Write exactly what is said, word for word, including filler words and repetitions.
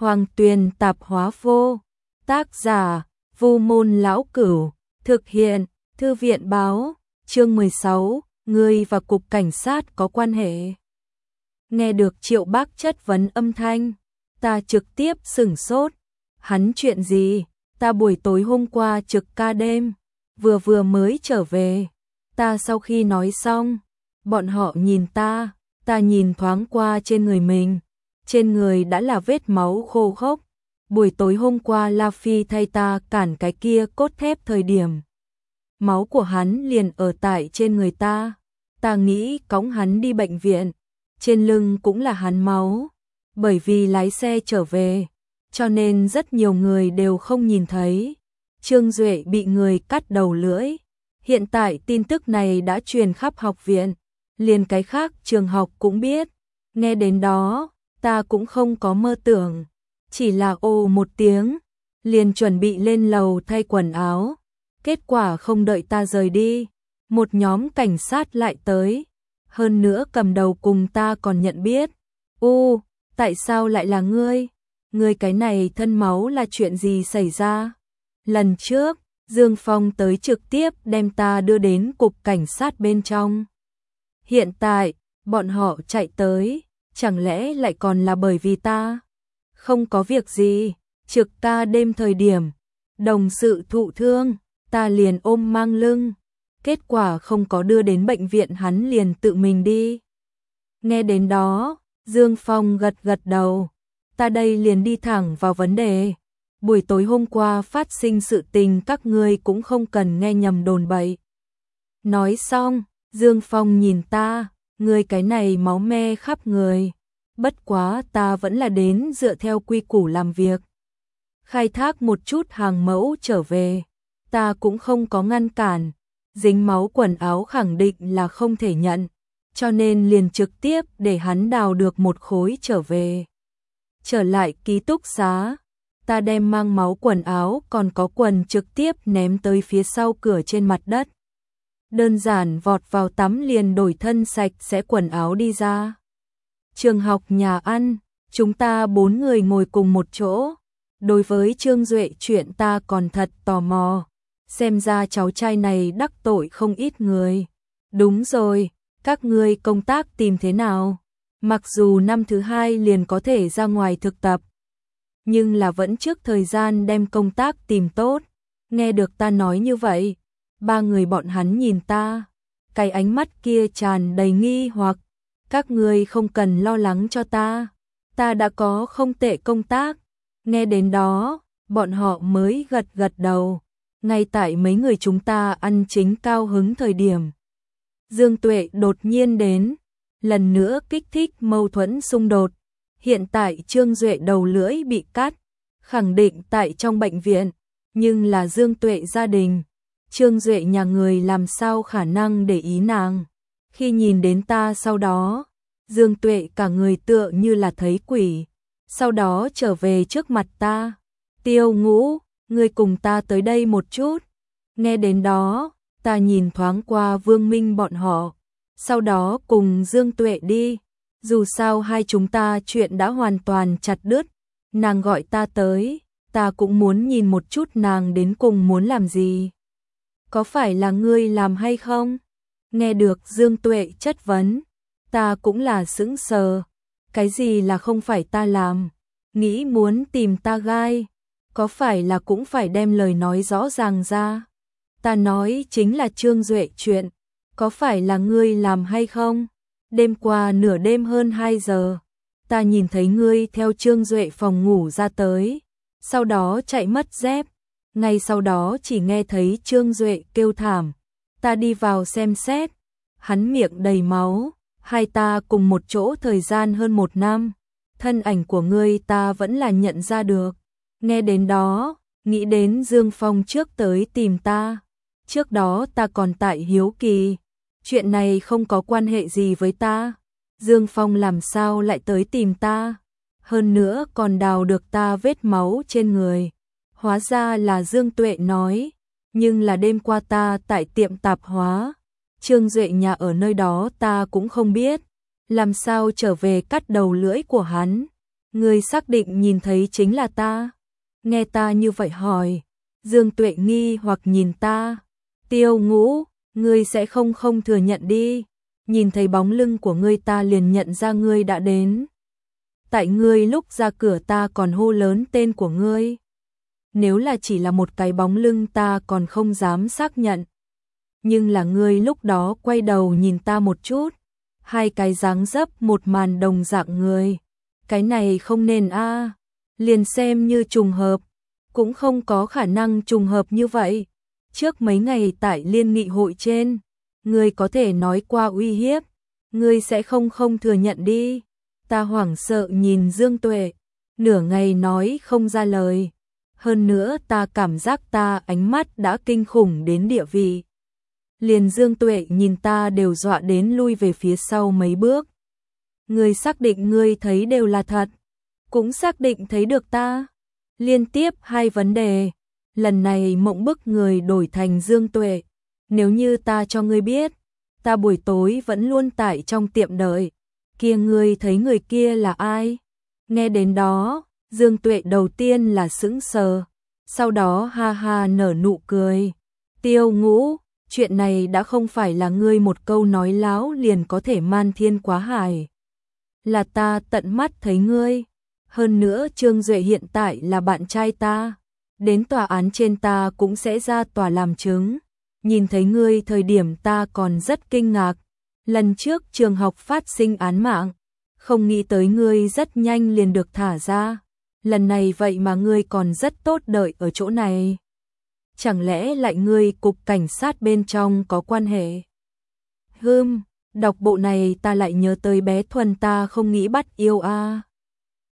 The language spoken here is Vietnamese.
Hoàng Tuyền tạp hóa vô. Tác giả, Vu Môn Lão Cửu. Thực hiện, Thư viện báo. Chương mười sáu, ngươi và cục cảnh sát có quan hệ. Nghe được Triệu Bác chất vấn âm thanh, ta trực tiếp sửng sốt. Hắn chuyện gì? Ta buổi tối hôm qua trực ca đêm, vừa vừa mới trở về. Ta sau khi nói xong, bọn họ nhìn ta, ta nhìn thoáng qua trên người mình. Trên người đã là vết máu khô khốc. Buổi tối hôm qua La Phi thay ta cản cái kia cốt thép thời điểm. Máu của hắn liền ở tại trên người ta. Ta nghĩ cõng hắn đi bệnh viện. Trên lưng cũng là hắn máu. Bởi vì lái xe trở về, cho nên rất nhiều người đều không nhìn thấy. Trương Duệ bị người cắt đầu lưỡi. Hiện tại tin tức này đã truyền khắp học viện. Liền cái khác trường học cũng biết. Nghe đến đó, ta cũng không có mơ tưởng. Chỉ là ồ một tiếng, liền chuẩn bị lên lầu thay quần áo. Kết quả không đợi ta rời đi, một nhóm cảnh sát lại tới. Hơn nữa cầm đầu cùng ta còn nhận biết. U, tại sao lại là ngươi? Ngươi cái này thân máu là chuyện gì xảy ra? Lần trước, Dương Phong tới trực tiếp đem ta đưa đến cục cảnh sát bên trong. Hiện tại, bọn họ chạy tới, chẳng lẽ lại còn là bởi vì ta? Không có việc gì, trực ca đêm thời điểm, đồng sự thụ thương, ta liền ôm mang lưng. Kết quả không có đưa đến bệnh viện, hắn liền tự mình đi. Nghe đến đó, Dương Phong gật gật đầu. Ta đây liền đi thẳng vào vấn đề. Buổi tối hôm qua phát sinh sự tình các ngươi cũng không cần nghe nhầm đồn bậy. Nói xong, Dương Phong nhìn ta, ngươi cái này máu me khắp người. Bất quá ta vẫn là đến dựa theo quy củ làm việc. Khai thác một chút hàng mẫu trở về. Ta cũng không có ngăn cản. Dính máu quần áo khẳng định là không thể nhận. Cho nên liền trực tiếp để hắn đào được một khối trở về. Trở lại ký túc xá. Ta đem mang máu quần áo còn có quần trực tiếp ném tới phía sau cửa trên mặt đất. Đơn giản vọt vào tắm liền đổi thân sạch sẽ quần áo đi ra. Trường học nhà ăn, chúng ta bốn người ngồi cùng một chỗ. Đối với Trương Duệ chuyện ta còn thật tò mò. Xem ra cháu trai này đắc tội không ít người. Đúng rồi, các ngươi công tác tìm thế nào? Mặc dù năm thứ hai liền có thể ra ngoài thực tập, nhưng là vẫn trước thời gian đem công tác tìm tốt. Nghe được ta nói như vậy, ba người bọn hắn nhìn ta, cái ánh mắt kia tràn đầy nghi hoặc. Các ngươi không cần lo lắng cho ta, ta đã có không tệ công tác. Nghe đến đó, bọn họ mới gật gật đầu. Ngay tại mấy người chúng ta ăn chính cao hứng thời điểm, Dương Tuệ đột nhiên đến, lần nữa kích thích mâu thuẫn xung đột. Hiện tại Trương Duệ đầu lưỡi bị cắt, khẳng định tại trong bệnh viện, nhưng là Dương Tuệ gia đình. Trương Duệ nhà người làm sao khả năng để ý nàng. Khi nhìn đến ta sau đó, Dương Tuệ cả người tựa như là thấy quỷ. Sau đó trở về trước mặt ta. Tiêu Ngũ, ngươi cùng ta tới đây một chút. Nghe đến đó, ta nhìn thoáng qua Vương Minh bọn họ. Sau đó cùng Dương Tuệ đi. Dù sao hai chúng ta chuyện đã hoàn toàn chặt đứt. Nàng gọi ta tới, ta cũng muốn nhìn một chút nàng đến cùng muốn làm gì. Có phải là ngươi làm hay không? Nghe được Dương Tuệ chất vấn, ta cũng là sững sờ. Cái gì là không phải ta làm? Nghĩ muốn tìm ta gai, có phải là cũng phải đem lời nói rõ ràng ra? Ta nói chính là Trương Duệ chuyện, có phải là ngươi làm hay không? Đêm qua nửa đêm hơn hai giờ, ta nhìn thấy ngươi theo Trương Duệ phòng ngủ ra tới, sau đó chạy mất dép. Ngay sau đó chỉ nghe thấy Trương Duệ kêu thảm. Ta đi vào xem xét, hắn miệng đầy máu. Hai ta cùng một chỗ thời gian hơn một năm, thân ảnh của ngươi ta vẫn là nhận ra được. Nghe đến đó, nghĩ đến Dương Phong trước tới tìm ta. Trước đó ta còn tại hiếu kỳ, chuyện này không có quan hệ gì với ta. Dương Phong làm sao lại tới tìm ta? Hơn nữa còn đào được ta vết máu trên người. Hóa ra là Dương Tuệ nói, nhưng là đêm qua ta tại tiệm tạp hóa. Trương Duệ nhà ở nơi đó ta cũng không biết. Làm sao trở về cắt đầu lưỡi của hắn? Ngươi xác định nhìn thấy chính là ta? Nghe ta như vậy hỏi, Dương Tuệ nghi hoặc nhìn ta. Tiêu Ngũ, ngươi sẽ không không thừa nhận đi. Nhìn thấy bóng lưng của ngươi ta liền nhận ra ngươi đã đến. Tại ngươi lúc ra cửa ta còn hô lớn tên của ngươi. Nếu là chỉ là một cái bóng lưng ta còn không dám xác nhận. Nhưng là ngươi lúc đó quay đầu nhìn ta một chút. Hai cái dáng dấp một màn đồng dạng người. Cái này không nên a, liền xem như trùng hợp. Cũng không có khả năng trùng hợp như vậy. Trước mấy ngày tại liên nghị hội trên, ngươi có thể nói qua uy hiếp. Ngươi sẽ không không thừa nhận đi. Ta hoảng sợ nhìn Dương Tuệ, nửa ngày nói không ra lời. Hơn nữa ta cảm giác ta ánh mắt đã kinh khủng đến địa vị. Liền Dương Tuệ nhìn ta đều dọa đến lui về phía sau mấy bước. Ngươi xác định ngươi thấy đều là thật, cũng xác định thấy được ta. Liên tiếp hai vấn đề, lần này mộng bức người đổi thành Dương Tuệ. Nếu như ta cho ngươi biết, ta buổi tối vẫn luôn tại trong tiệm đợi, kia ngươi thấy người kia là ai? Nghe đến đó, Dương Tuệ đầu tiên là sững sờ, sau đó ha ha nở nụ cười. Tiêu Ngũ, chuyện này đã không phải là ngươi một câu nói láo liền có thể man thiên quá hải. Là ta tận mắt thấy ngươi. Hơn nữa Trương Duệ hiện tại là bạn trai ta. Đến tòa án trên ta cũng sẽ ra tòa làm chứng. Nhìn thấy ngươi thời điểm ta còn rất kinh ngạc. Lần trước trường học phát sinh án mạng, không nghĩ tới ngươi rất nhanh liền được thả ra. Lần này vậy mà ngươi còn rất tốt đợi ở chỗ này. Chẳng lẽ lại ngươi cục cảnh sát bên trong có quan hệ? Hừm, đọc bộ này ta lại nhớ tới bé Thuần ta không nghĩ bắt yêu a.